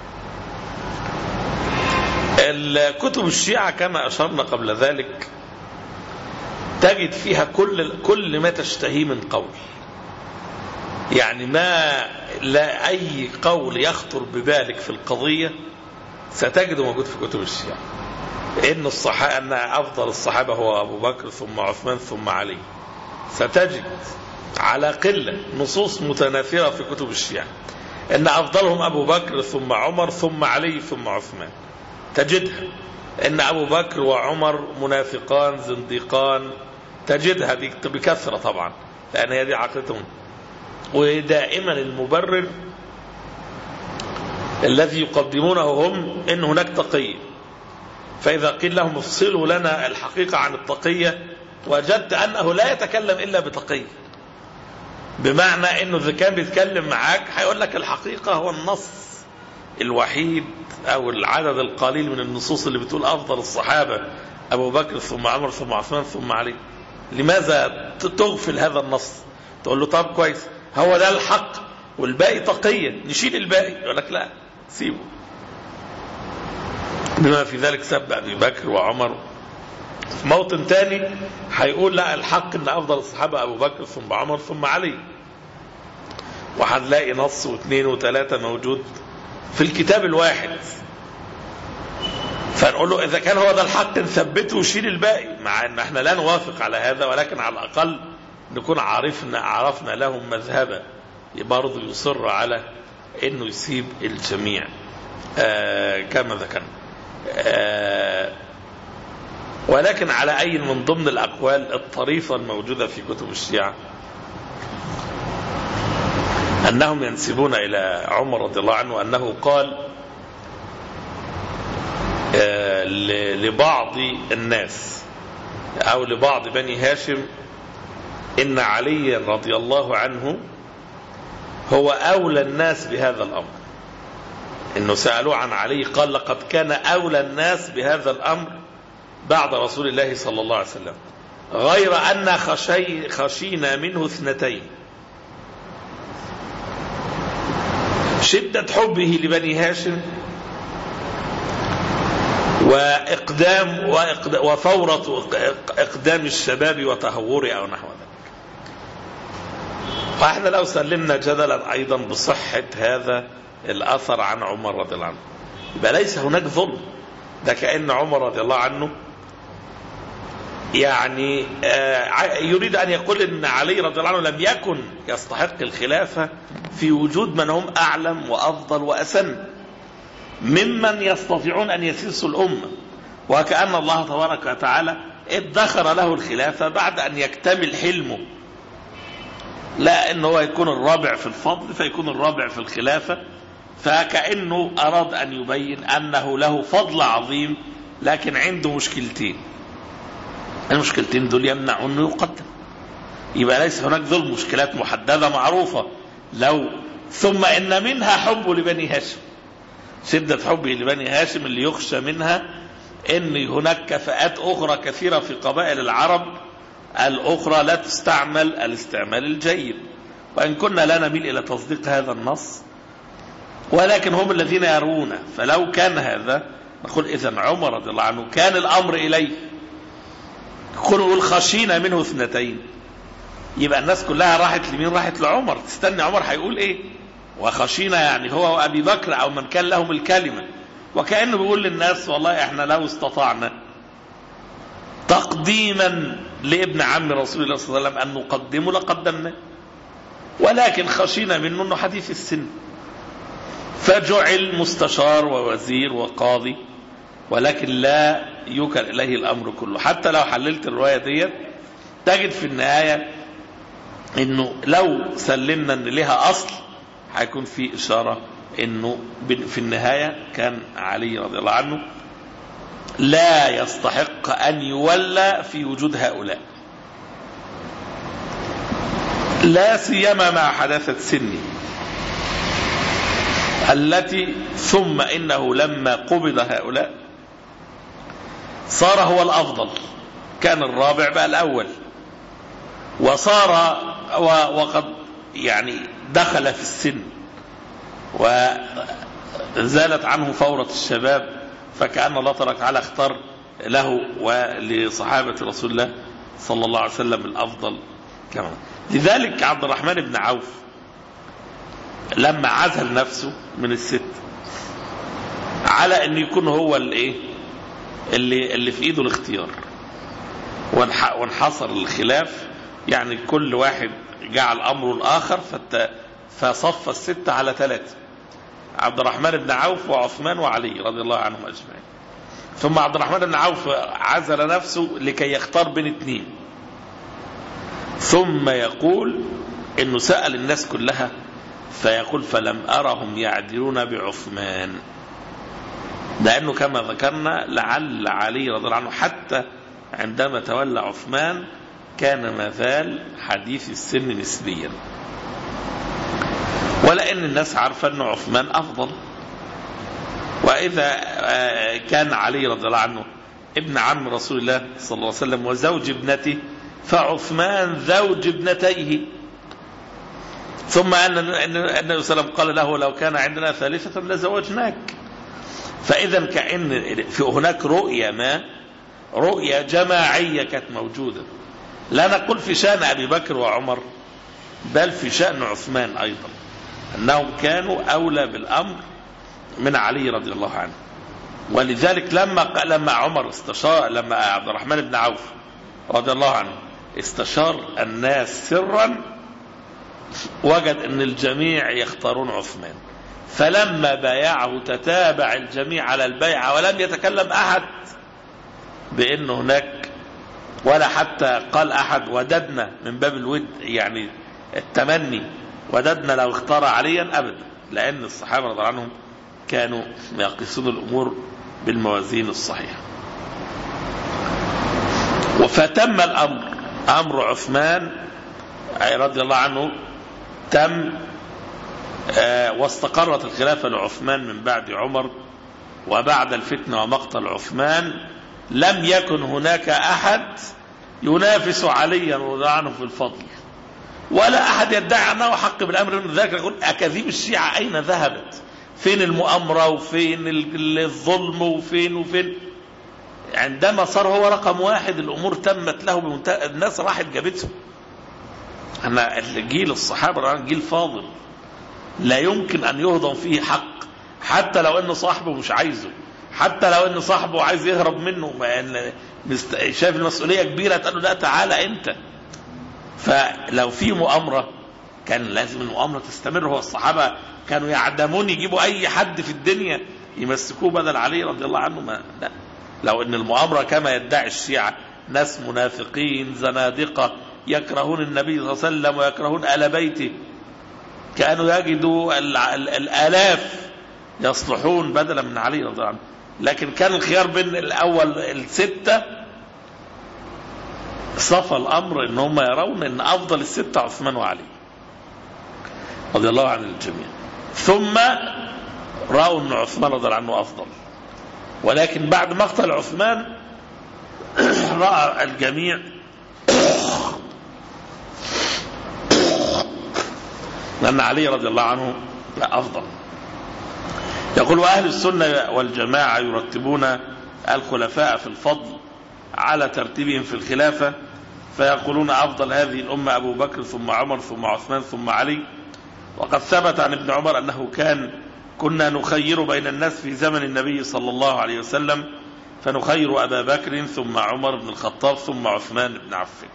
الكتب الشيعة كما أشرنا قبل ذلك تجد فيها كل كل ما تشتهي من قول، يعني ما لا أي قول يخطر ببالك في القضية ستجده موجود في كتب الشيعة. إن الصحابة أن أفضل الصحابة هو أبو بكر ثم عثمان ثم علي، ستجد على قلة نصوص متناثرة في كتب الشيعة إن أفضلهم أبو بكر ثم عمر ثم علي ثم عثمان، تجدها. إن أبو بكر وعمر منافقان زنديقان، تجدها بكثرة طبعا، لأن هذه عقيدتهم. ودائما المبرر الذي يقدمونه هم إن هناك تقية، فإذا قيل لهم افصلوا لنا الحقيقة عن التقية وجدت أنه لا يتكلم إلا بتقية، بمعنى أنه إذا كان بيتكلم معاك هيقول لك الحقيقة هو النص الوحيد أو العدد القليل من النصوص اللي بتقول أفضل الصحابة أبو بكر ثم عمر ثم عثمان ثم علي. لماذا تغفل هذا النص؟ تقول له طب كويس، هو ده الحق والباقي تقية، نشيل الباقي. يقول لك لا، سيبه. بما في ذلك سب أبي بكر وعمر. في موطن تاني هيقول لا، الحق ان افضل الصحابة ابو بكر ثم عمر ثم علي، وهنلاقي نص واثنين وثلاثة موجود في الكتاب الواحد. فنقول له اذا كان هو ده الحق نثبته وشيل الباقي، مع ان احنا لا نوافق على هذا، ولكن على الاقل نكون عرفنا عرفنا لهم مذهبا. برضه يصر على انه يسيب الجميع آه كما ذكرنا. آه ولكن على أي من ضمن الأقوال الطريفة الموجودة في كتب الشيعة أنهم ينسبون إلى عمر رضي الله عنه أنه قال لبعض الناس أو لبعض بني هاشم إن علي رضي الله عنه هو أولى الناس بهذا الأمر. إنه سألوه عن علي قال: لقد كان أولى الناس بهذا الأمر بعد رسول الله صلى الله عليه وسلم، غير أن خشي خشينا منه اثنتين: شدة حبه لبني هاشم، وإقدام وفورة إقدام الشباب وتهوره أو نحو ذلك. فإحنا لو سلمنا جدلا أيضا بصحة هذا الأثر عن عمر رضي الله عنه، يبقى ليس هناك ظلم. ده كأن عمر رضي الله عنه يعني يريد أن يقول أن علي رضي الله عنه لم يكن يستحق الخلافة في وجود من هم أعلم وأفضل وأسن ممن يستطيعون أن يسيسوا الأمة، وكأن الله تبارك وتعالى ادخر له الخلافة بعد أن يكتمل حلمه، لا أنه هو يكون الرابع في الفضل فيكون الرابع في الخلافة، فكأنه أراد أن يبين أنه له فضل عظيم لكن عنده مشكلتين. المشكلتين دول يمنع أنه يقدم، يبقى ليس هناك ذل مشكلات محددة معروفة. لو ثم إن منها حب لبني هاشم، شدة حبه لبني هاشم اللي يخشى منها أن هناك كفاءات أخرى كثيرة في قبائل العرب الأخرى لا تستعمل الاستعمال الجيد، وإن كنا لا نميل إلى تصديق هذا النص ولكن هم الذين يرون. فلو كان هذا نقول إذن عمر رضي الله عنه كان الأمر إليه، كانوا خشينا منه اثنتين، يبقى الناس كلها راحت لمين؟ راحت لعمر، تستني عمر هيقول إيه؟ وخشينا يعني هو وأبي بكر أو من كان لهم الكلمة، وكأنه بيقول للناس والله إحنا لو استطعنا تقديما لابن عم رسول الله صلى الله عليه وسلم أن نقدمه لقدمنا، ولكن خشينا منه أنه حديث السن، فجعل مستشار ووزير وقاضي، ولكن لا يوكل إليه الأمر كله. حتى لو حللت الرواية ديت تجد في النهاية أنه لو سلمنا أن لها أصل هيكون في إشارة أنه في النهاية كان علي رضي الله عنه لا يستحق أن يولى في وجود هؤلاء، لا سيما مع حداثة سنه التي ثم إنه لما قبض هؤلاء صار هو الأفضل، كان الرابع بقى الأول، وصار وقد يعني دخل في السن وزالت عنه فورة الشباب، فكأن الله تبارك وتعالى اختار له ولصحابة رسول الله صلى الله عليه وسلم الأفضل كمان. لذلك عبد الرحمن بن عوف لما عزل نفسه من الست على أن يكون هو الايه اللي اللي في ايده الاختيار وانحصر الخلاف، يعني كل واحد جعل أمره الآخر فصف الستة على ثلاثة، عبد الرحمن بن عوف وعثمان وعلي رضي الله عنهم أجمعين. ثم عبد الرحمن بن عوف عزل نفسه لكي يختار بين اثنين، ثم يقول إنه سأل الناس كلها فيقول فلم أرهم يعدلون بعثمان، لأنه كما ذكرنا لعل علي رضي الله عنه حتى عندما تولى عثمان كان مثال حديث السن نسبيا، ولأن الناس عارفة أن عثمان أفضل. وإذا كان علي رضي الله عنه ابن عم رسول الله صلى الله عليه وسلم وزوج ابنته، فعثمان زوج ابنتيه. ثم أن النبي صلى الله عليه وسلم قال له لو كان عندنا ثالثة لزوجناك. فإذا كأن في هناك رؤية ما رؤية جماعية كانت موجودة، لا نقول في شأن أبي بكر وعمر بل في شأن عثمان أيضا، أنهم كانوا أولى بالأمر من علي رضي الله عنه. ولذلك لما لما عمر استشار لما عبد الرحمن بن عوف رضي الله عنه استشار الناس سرا وجد أن الجميع يختارون عثمان، فلما بايعه تتابع الجميع على البيعة ولم يتكلم أحد بأن هناك ولا حتى قال أحد وددنا من باب الود يعني التمني وددنا لو اختار عليا أبدا، لأن الصحابة رضي الله عنهم كانوا يقيسون الأمور بالموازين الصحيحة. وفتم الأمر أمر عثمان رضي الله عنه تم آه واستقرت الخلافة لعثمان من بعد عمر. وبعد الفتنة ومقتل عثمان لم يكن هناك أحد ينافس عليا رضي الله عنه في الفضل، ولا أحد يدعي أنه حق بالأمر. من ذلك يقول أكاذيب الشيعة أين ذهبت؟ فين المؤامرة وفين الظلم وفين وفين؟ عندما صار هو رقم واحد الأمور تمت له بمنتهى، الناس راحت جابته. أنا جيل الصحابة جيل فاضل لا يمكن أن يهضم فيه حق، حتى لو أن صاحبه مش عايزه، حتى لو أن صاحبه عايز يهرب منه، شايف المسؤولية كبيرة، تقول له لا تعالى أنت. فلو في مؤامرة كان لازم المؤامرة تستمر. هو الصحابة كانوا يعدمون يجيبوا أي حد في الدنيا يمسكوه بدل علي رضي الله عنه؟ ما لا. لو أن المؤامرة كما يدعي الشيعة ناس منافقين زنادقة يكرهون النبي صلى الله عليه وسلم ويكرهون آل بيته، كانوا يجدوا الآلاف يصلحون بدلا من علي رضي الله عنه. لكن كان الخيار بين الأول الستة، صفى الأمر إن هم يرون إن أفضل الستة عثمان وعلي رضي الله عن الجميع، ثم رأوا إن عثمان رضي الله عنه أفضل. ولكن بعد مقتل عثمان رأى الجميع أن علي رضي الله عنه أفضل. يقول أهل السنة والجماعة يرتبون الخلفاء في الفضل على ترتيبهم في الخلافة، فيقولون أفضل هذه الأمة أبو بكر ثم عمر ثم عثمان ثم علي. وقد ثبت عن ابن عمر أنه كان كنا نخير بين الناس في زمن النبي صلى الله عليه وسلم، فنخير أبا بكر ثم عمر بن الخطاب ثم عثمان بن عفان.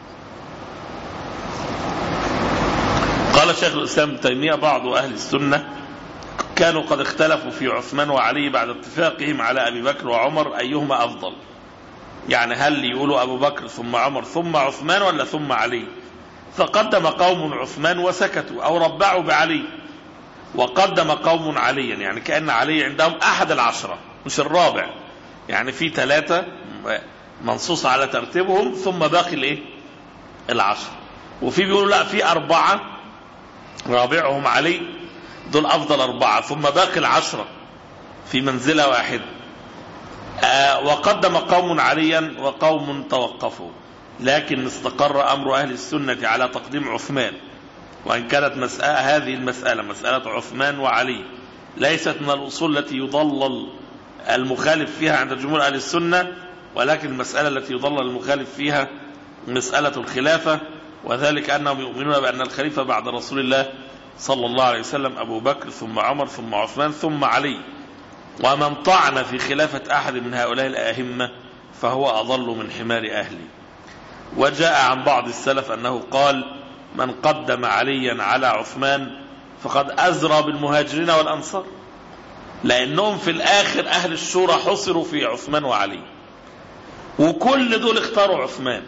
قال شيخ الإسلام ابن تيمية بعض أهل السنة كانوا قد اختلفوا في عثمان وعلي بعد اتفاقهم على أبي بكر وعمر أيهما أفضل، يعني هل يقولوا أبو بكر ثم عمر ثم عثمان ولا ثم علي؟ فقدم قوم عثمان وسكتوا أو ربعوا بعلي، وقدم قوم عليا، يعني كأن علي عندهم أحد العشرة مش الرابع، يعني في ثلاثة منصوص على ترتيبهم ثم باقي الايه العشر. وفي بيقولوا لا في أربعة رابعهم علي، دول أفضل أربعة، ثم باقي العشرة في منزلة واحدة. آه وقدم قوم عليا وقوم توقفوا، لكن استقر أمر أهل السنة على تقديم عثمان، وإن كانت مسألة هذه المسألة مسألة عثمان وعلي ليست من الأصول التي يضلل المخالف فيها عند جمهور أهل السنة، ولكن المسألة التي يضلل المخالف فيها مسألة الخلافة، وذلك أنهم يؤمنون بأن الخليفة بعد رسول الله صلى الله عليه وسلم أبو بكر ثم عمر ثم عثمان ثم علي، ومن طعن في خلافة أحد من هؤلاء الأئمة فهو أضل من حمار أهلي. وجاء عن بعض السلف أنه قال من قدم عليا على عثمان فقد أزرى بالمهاجرين والأنصار، لأنهم في الآخر أهل الشورى حصروا في عثمان وعلي، وكل دول اختاروا عثمان.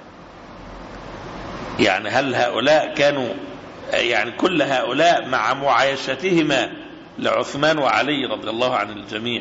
يعني هل هؤلاء كانوا يعني كل هؤلاء مع معايشتهما لعثمان وعلي رضي الله عن الجميع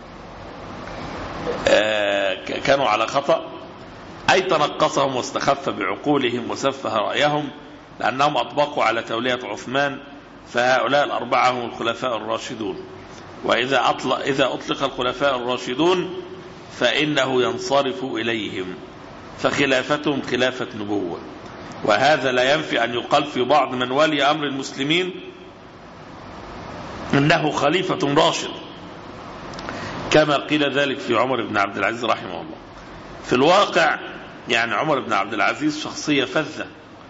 كانوا على خطأ؟ أي تنقصهم واستخف بعقولهم وسفه رأيهم لأنهم أطبقوا على تولية عثمان، فهؤلاء الأربعة هم الخلفاء الراشدون. وإذا أطلق, إذا أطلق الخلفاء الراشدون فإنه ينصرف إليهم، فخلافتهم خلافة نبوة. وهذا لا ينفي أن يقال في بعض من ولي أمر المسلمين إنه خليفة راشد، كما قيل ذلك في عمر بن عبد العزيز رحمه الله. في الواقع يعني عمر بن عبد العزيز شخصية فذة،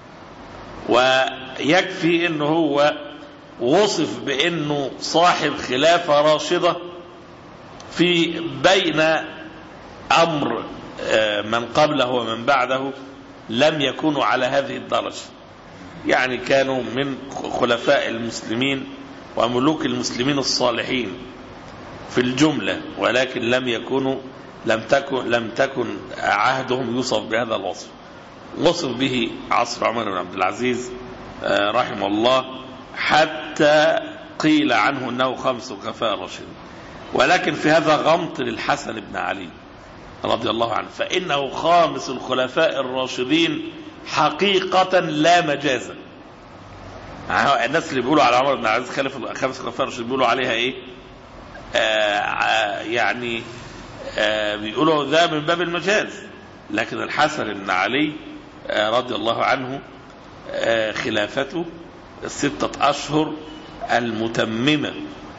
ويكفي أنه هو وصف بأنه صاحب خلافة راشدة في بين أمر من قبله ومن بعده لم يكونوا على هذه الدرجة، يعني كانوا من خلفاء المسلمين وملوك المسلمين الصالحين في الجملة، ولكن لم يكونوا لم تكن لم تكن عهدهم يوصف بهذا الوصف. وصف به عصر عمر بن عبد العزيز رحمه الله، حتى قيل عنه أنه خمس خلفاء راشدين. ولكن في هذا غمط للحسن بن علي رضي الله عنه، فإنه خامس الخلفاء الراشدين حقيقة لا مجازا. الناس اللي بيقولوا على عمر بن عبد العزيز خامس الخلفاء الراشدين بيقولوا عليها إيه؟ آه يعني آه بيقولوا ذا من باب المجاز، لكن الحسن بن علي آه رضي الله عنه آه خلافته الستة أشهر المتممة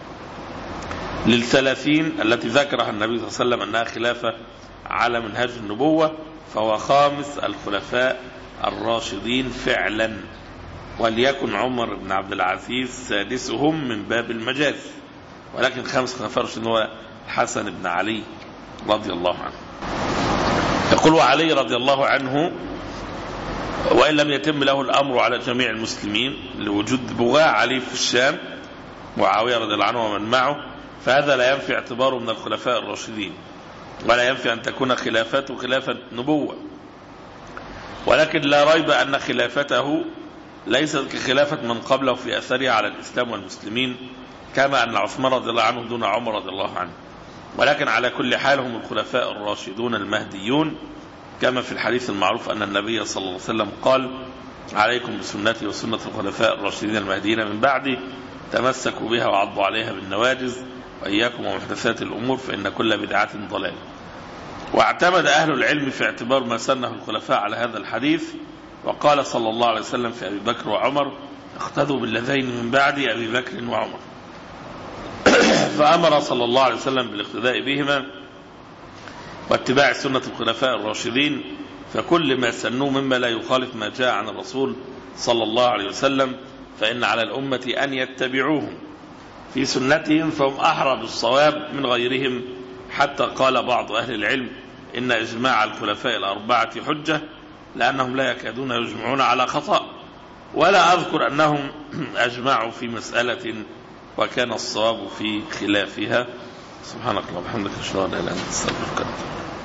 للثلاثين التي ذكرها النبي صلى الله عليه وسلم أنها خلافة على منهج النبوة، فهو خامس الخلفاء الراشدين فعلا، وليكن عمر بن عبد العزيز سادسهم من باب المجاز، ولكن خامس خلفاء الراشدين هو الحسن بن علي رضي الله عنه. يقول وعلي رضي الله عنه وإن لم يتم له الأمر على جميع المسلمين لوجود بغاة عليه في الشام معاوية رضي الله عنه ومن معه، فهذا لا ينفي اعتباره من الخلفاء الراشدين، ولا ينفي أن تكون خلافته خلافة نبوة، ولكن لا ريب أن خلافته ليست كخلافة من قبله في أثرها على الإسلام والمسلمين، كما أن عثمان رضي الله عنه دون عمر رضي الله عنه. ولكن على كل حال هم الخلفاء الراشدون المهديون، كما في الحديث المعروف أن النبي صلى الله عليه وسلم قال عليكم بسنتي وسنة الخلفاء الراشدين المهديين من بعدي تمسكوا بها وعضوا عليها بالنواجذ وإياكم ومحدثات الأمور فإن كل بدعة ضلال. واعتمد أهل العلم في اعتبار ما سنه الخلفاء على هذا الحديث، وقال صلى الله عليه وسلم في أبي بكر وعمر اقتدوا باللذين من بعد أبي بكر وعمر فأمر صلى الله عليه وسلم بالاقتداء بهما واتباع سنة الخلفاء الراشدين، فكل ما سنوه مما لا يخالف ما جاء عن الرسول صلى الله عليه وسلم فإن على الأمة أن يتبعوهم في سنتهم، فهم أحرى بالصواب من غيرهم، حتى قال بعض أهل العلم إن إجماع الخلفاء الأربعة حجة لأنهم لا يكادون يجمعون على خطأ، ولا أذكر أنهم أجمعوا في مسألة وكان الصواب في خلافها. سبحانك اللهم وبحمدك أشهد أن لا إله إلا أنت أستغفرك.